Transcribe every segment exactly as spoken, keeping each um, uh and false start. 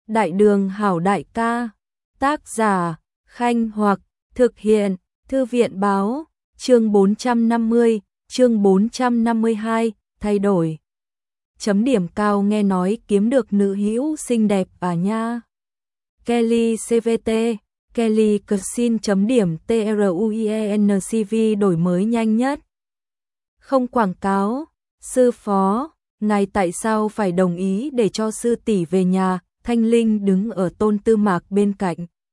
Đại đường hảo đại ca, tác giả, Khanh Hoặc, thực hiện, Thư viện báo, chương bốn trăm năm mươi, chương bốn trăm năm mươi hai, thay đổi. Chấm điểm cao nghe nói kiếm được nữ hữu xinh đẹp à nha. Kelly xê vê tê, Kelly Cuisine chấm điểm TRUIENCV đổi mới nhanh nhất. Không quảng cáo, sư phó, ngài tại sao phải đồng ý để cho sư tỷ về nhà? Thanh Linh đứng ở Tôn Tư Mạc bên cạnh.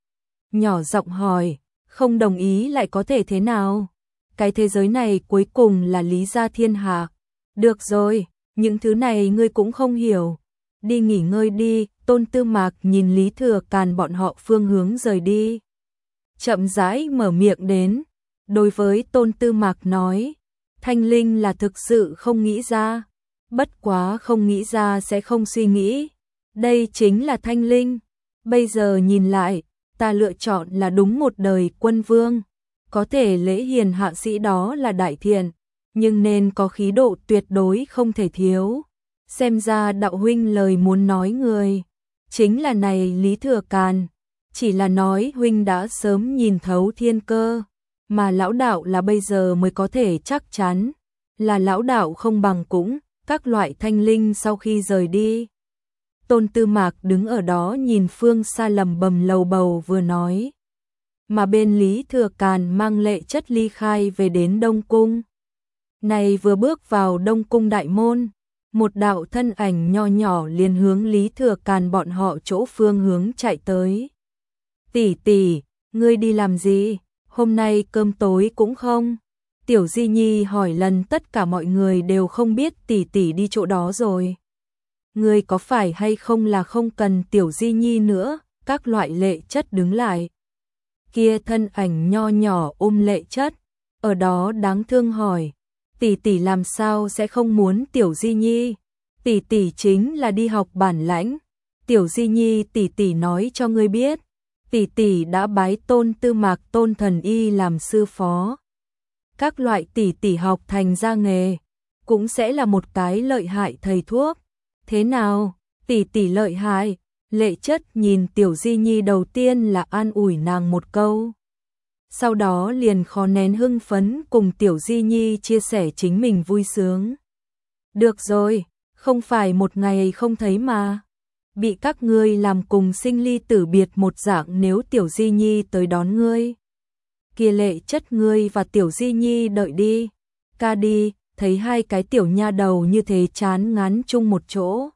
Nhỏ giọng hỏi, không đồng ý lại có thể thế nào? Cái thế giới này cuối cùng là lý gia thiên hạ. Được rồi, những thứ này ngươi cũng không hiểu. Đi nghỉ ngơi đi, Tôn Tư Mạc nhìn Lý Thừa Càn bọn họ phương hướng rời đi. Chậm rãi mở miệng đến. Đối với Tôn Tư Mạc nói, Thanh Linh là thực sự không nghĩ ra. Bất quá không nghĩ ra sẽ không suy nghĩ. Đây chính là Thanh Linh. Bây giờ nhìn lại, ta lựa chọn là đúng một đời quân vương. Có thể lễ hiền hạ sĩ đó là đại thiện, nhưng nên có khí độ tuyệt đối không thể thiếu. Xem ra đạo huynh lời muốn nói người chính là này Lý Thừa Càn. Chỉ là nói huynh đã sớm nhìn thấu thiên cơ, mà lão đạo là bây giờ mới có thể chắc chắn. Là lão đạo không bằng cũng, các loại Thanh Linh sau khi rời đi. Tôn Tư Mạc đứng ở đó nhìn phương xa lầm bầm lầu bầu vừa nói. Mà bên Lý Thừa Càn mang Lệ Chất ly khai về đến Đông Cung. Này vừa bước vào Đông Cung đại môn, một đạo thân ảnh nho nhỏ liền hướng Lý Thừa Càn bọn họ chỗ phương hướng chạy tới. Tỷ tỷ, ngươi đi làm gì? Hôm nay cơm tối cũng không? Tiểu Di Nhi hỏi lần tất cả mọi người đều không biết tỷ tỷ đi chỗ đó rồi. Ngươi có phải hay không là không cần Tiểu Di Nhi nữa? Các loại Lệ Chất đứng lại. Kia thân ảnh nho nhỏ ôm Lệ Chất, ở đó đáng thương hỏi, tỷ tỷ làm sao sẽ không muốn Tiểu Di Nhi? Tỷ tỷ chính là đi học bản lãnh. Tiểu Di Nhi tỷ tỷ nói cho ngươi biết, tỷ tỷ đã bái Tôn Tư Mạc Tôn Thần Y làm sư phó. Các loại tỷ tỷ học thành ra nghề, cũng sẽ là một cái lợi hại thầy thuốc. Thế nào, tỷ tỷ lợi hại? Lệ Chất nhìn Tiểu Di Nhi đầu tiên là an ủi nàng một câu. Sau đó liền khó nén hưng phấn cùng Tiểu Di Nhi chia sẻ chính mình vui sướng. Được rồi, không phải một ngày không thấy mà. Bị các ngươi làm cùng sinh ly tử biệt một dạng nếu Tiểu Di Nhi tới đón ngươi. Kia Lệ Chất ngươi và Tiểu Di Nhi đợi đi. Ca đi, thấy hai cái tiểu nha đầu như thế chán ngán chung một chỗ.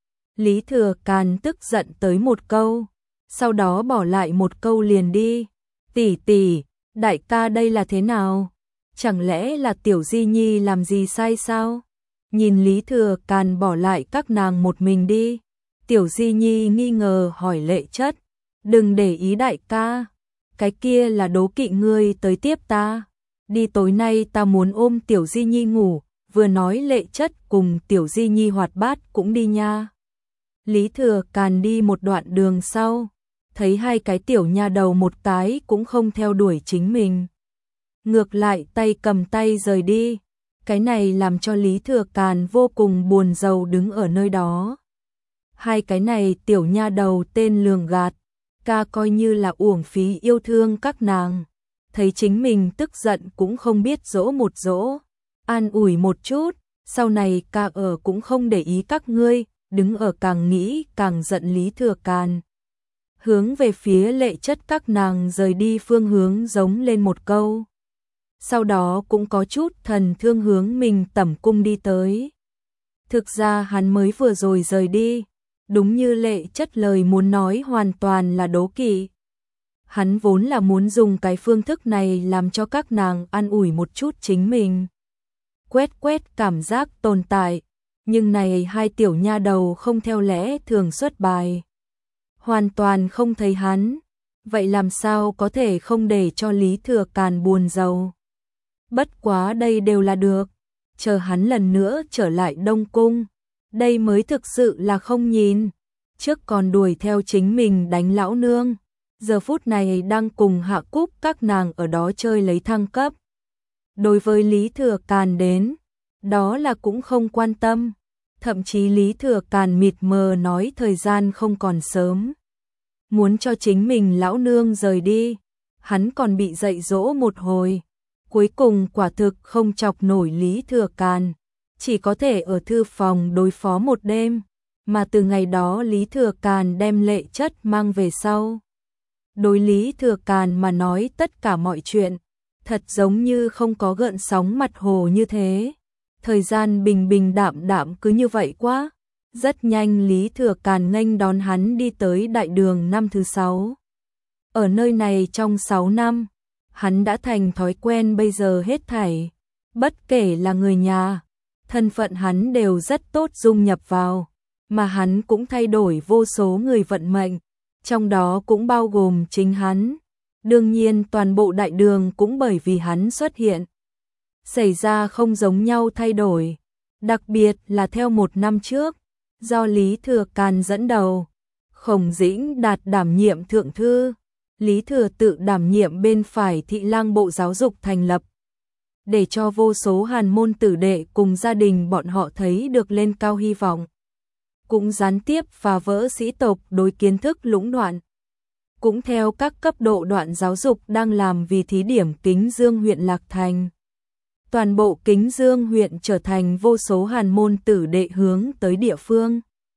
Lý Thừa Càn tức giận tới một câu, sau đó bỏ lại một câu liền đi. Tỷ tỷ, đại ca đây là thế nào? Chẳng lẽ là Tiểu Di Nhi làm gì sai sao? Nhìn Lý Thừa Càn bỏ lại các nàng một mình đi. Tiểu Di Nhi nghi ngờ hỏi Lệ Chất, đừng để ý đại ca. Cái kia là đố kỵ ngươi tới tiếp ta. Đi tối nay ta muốn ôm Tiểu Di Nhi ngủ. Vừa nói Lệ Chất cùng Tiểu Di Nhi hoạt bát cũng đi nha. Lý Thừa Càn đi một đoạn đường sau, thấy hai cái tiểu nha đầu một cái cũng không theo đuổi chính mình. Ngược lại tay cầm tay rời đi. Cái này làm cho Lý Thừa Càn vô cùng buồn rầu đứng ở nơi đó. Hai cái này tiểu nha đầu tên lường gạt, ca coi như là uổng phí yêu thương các nàng. Thấy chính mình tức giận cũng không biết dỗ một dỗ, an ủi một chút, sau này ca ở cũng không để ý các ngươi. Đứng ở càng nghĩ càng giận Lý Thừa Càn. Hướng về phía Lệ Chất các nàng rời đi phương hướng giống lên một câu. Sau đó cũng có chút thần thương hướng mình tẩm cung đi tới. Thực ra hắn mới vừa rồi rời đi, đúng như Lệ Chất lời muốn nói hoàn toàn là đố kỵ. Hắn vốn là muốn dùng cái phương thức này làm cho các nàng an ủi một chút chính mình. Quét quét cảm giác tồn tại. Nhưng này hai tiểu nha đầu không theo lẽ thường xuất bài. Hoàn toàn không thấy hắn. Vậy làm sao có thể không để cho Lý Thừa Càn buồn rầu. Bất quá đây đều là được. Chờ hắn lần nữa trở lại Đông Cung. Đây mới thực sự là không nhìn. Trước còn đuổi theo chính mình đánh lão nương. Giờ phút này đang cùng Hạ Cúc các nàng ở đó chơi lấy thăng cấp. Đối với Lý Thừa Càn đến, đó là cũng không quan tâm. Thậm chí Lý Thừa Càn mịt mờ nói thời gian không còn sớm, muốn cho chính mình lão nương rời đi, hắn còn bị dạy dỗ một hồi. Cuối cùng quả thực không chọc nổi Lý Thừa Càn, chỉ có thể ở thư phòng đối phó một đêm, mà từ ngày đó Lý Thừa Càn đem Lệ Chất mang về sau. Đối Lý Thừa Càn mà nói tất cả mọi chuyện, thật giống như không có gợn sóng mặt hồ như thế. Thời gian bình bình đạm đạm cứ như vậy quá. Rất nhanh Lý Thừa Càn nghênh đón hắn đi tới đại đường năm thứ sáu. Ở nơi này trong sáu năm, hắn đã thành thói quen bây giờ hết thảy. Bất kể là người nhà, thân phận hắn đều rất tốt dung nhập vào, mà hắn cũng thay đổi vô số người vận mệnh, trong đó cũng bao gồm chính hắn. Đương nhiên toàn bộ đại đường cũng bởi vì hắn xuất hiện xảy ra không giống nhau thay đổi, đặc biệt là theo một năm trước, do Lý Thừa Càn dẫn đầu, Khổng Dĩnh Đạt đảm nhiệm thượng thư, Lý Thừa Tự đảm nhiệm bên phải thị lang bộ giáo dục thành lập, để cho vô số hàn môn tử đệ cùng gia đình bọn họ thấy được lên cao hy vọng, cũng gián tiếp phá vỡ sĩ tộc đối kiến thức lũng đoạn. Cũng theo các cấp độ đoạn giáo dục đang làm vì thí điểm Kính Dương huyện Lạc Thành. Toàn bộ Kính Dương huyện trở thành vô số hàn môn tử đệ hướng tới địa phương.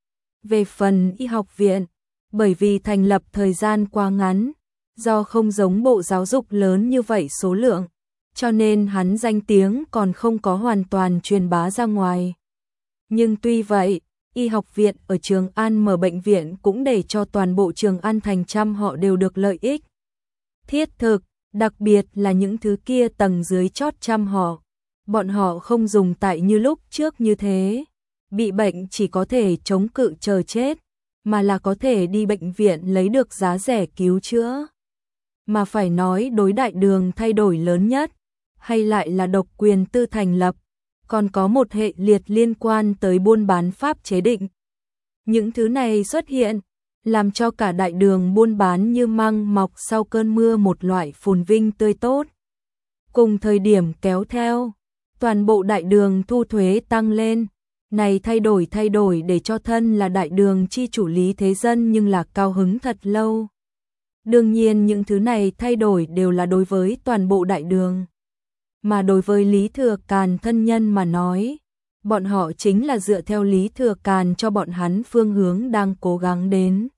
Về phần y học viện, bởi vì thành lập thời gian quá ngắn, do không giống bộ giáo dục lớn như vậy số lượng, cho nên hắn danh tiếng còn không có hoàn toàn truyền bá ra ngoài. Nhưng tuy vậy, y học viện ở Trường An mở bệnh viện cũng để cho toàn bộ Trường An thành trăm họ đều được lợi ích thiết thực, đặc biệt là những thứ kia tầng dưới chót trăm họ. Bọn họ không dùng tại như lúc trước như thế, bị bệnh chỉ có thể chống cự chờ chết, mà là có thể đi bệnh viện lấy được giá rẻ cứu chữa. Mà phải nói đối đại đường thay đổi lớn nhất, hay lại là độc quyền tư thành lập, còn có một hệ liệt liên quan tới buôn bán pháp chế định. Những thứ này xuất hiện, làm cho cả đại đường buôn bán như măng mọc sau cơn mưa một loại phồn vinh tươi tốt. Cùng thời điểm kéo theo, toàn bộ đại đường thu thuế tăng lên, này thay đổi thay đổi để cho thân là đại đường chi chủ Lý Thế Dân nhưng là cao hứng thật lâu. Đương nhiên những thứ này thay đổi đều là đối với toàn bộ đại đường. Mà đối với Lý Thừa Càn thân nhân mà nói, bọn họ chính là dựa theo Lý Thừa Càn cho bọn hắn phương hướng đang cố gắng đến.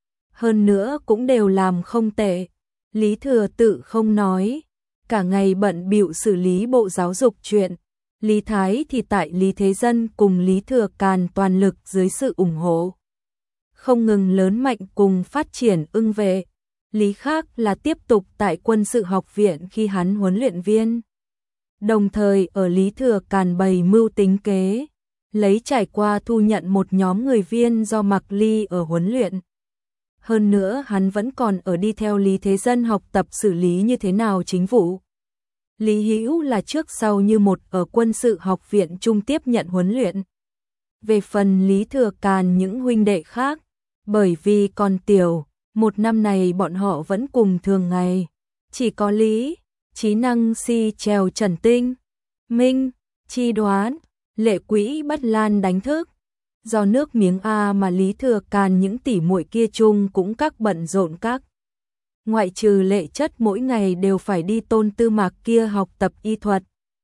Hơn nữa cũng đều làm không tệ. Lý Thừa Tự không nói, cả ngày bận bịu xử lý bộ giáo dục chuyện. Lý Thái thì tại Lý Thế Dân cùng Lý Thừa Càn toàn lực dưới sự ủng hộ, không ngừng lớn mạnh cùng phát triển ưng vệ. Lý Khác là tiếp tục tại quân sự học viện khi hắn huấn luyện viên. Đồng thời ở Lý Thừa Càn bày mưu tính kế, lấy trải qua thu nhận một nhóm người viên do Mạc Ly ở huấn luyện. Hơn nữa hắn vẫn còn ở đi theo Lý Thế Dân học tập xử lý như thế nào chính vụ. Lý Hữu là trước sau như một ở quân sự học viện trung tiếp nhận huấn luyện. Về phần Lý Thừa Càn những huynh đệ khác, bởi vì còn tiểu, một năm này bọn họ vẫn cùng thường ngày. Chỉ có Lý, Trí Năng si trèo Trần Tinh, Minh, Chi Đoán, Lệ Quỹ Bất Lan đánh thức. Do nước miếng A mà Lý Thừa Càn những tỷ muội kia chung cũng các bận rộn các. Ngoại trừ Lệ Chất mỗi ngày đều phải đi Tôn Tư Mạc kia học tập y thuật,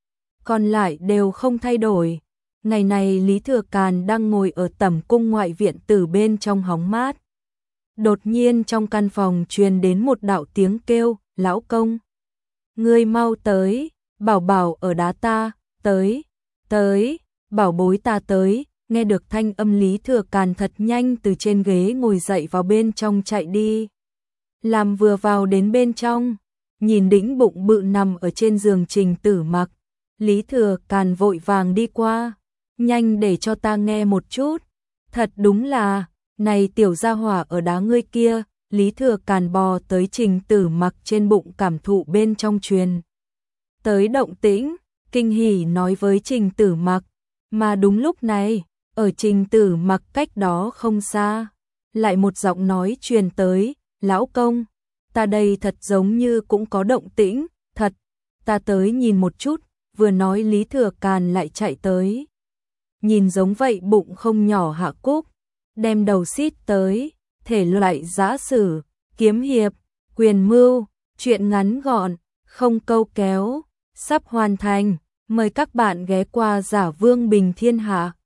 còn lại đều không thay đổi. Ngày này Lý Thừa Càn đang ngồi ở tẩm cung ngoại viện từ bên trong hóng mát. Đột nhiên trong căn phòng truyền đến một đạo tiếng kêu, lão công. Ngươi mau tới, bảo bảo ở đá ta, tới, tới, bảo bối ta tới. Nghe được thanh âm Lý Thừa Càn thật nhanh từ trên ghế ngồi dậy vào bên trong chạy đi. Làm vừa vào đến bên trong, nhìn đĩnh bụng bự nằm ở trên giường Trình Tử Mặc, Lý Thừa Càn vội vàng đi qua, nhanh để cho ta nghe một chút. Thật đúng là, này tiểu gia hỏa ở đá ngươi kia. Lý Thừa Càn bò tới Trình Tử Mặc trên bụng cảm thụ bên trong truyền tới động tĩnh, kinh hỉ nói với Trình Tử Mặc. Mà đúng lúc này, ở Trình Tử Mặc cách đó không xa, lại một giọng nói truyền tới, lão công, ta đây thật giống như cũng có động tĩnh, thật, ta tới nhìn một chút. Vừa nói Lý Thừa Càn lại chạy tới. nhìn giống vậy bụng không nhỏ Hạ Cúc, đem đầu xít tới, thể loại giã sử, kiếm hiệp, quyền mưu, truyện ngắn gọn, không câu kéo, sắp hoàn thành, mời các bạn ghé qua Giả Vương Bình Thiên Hạ.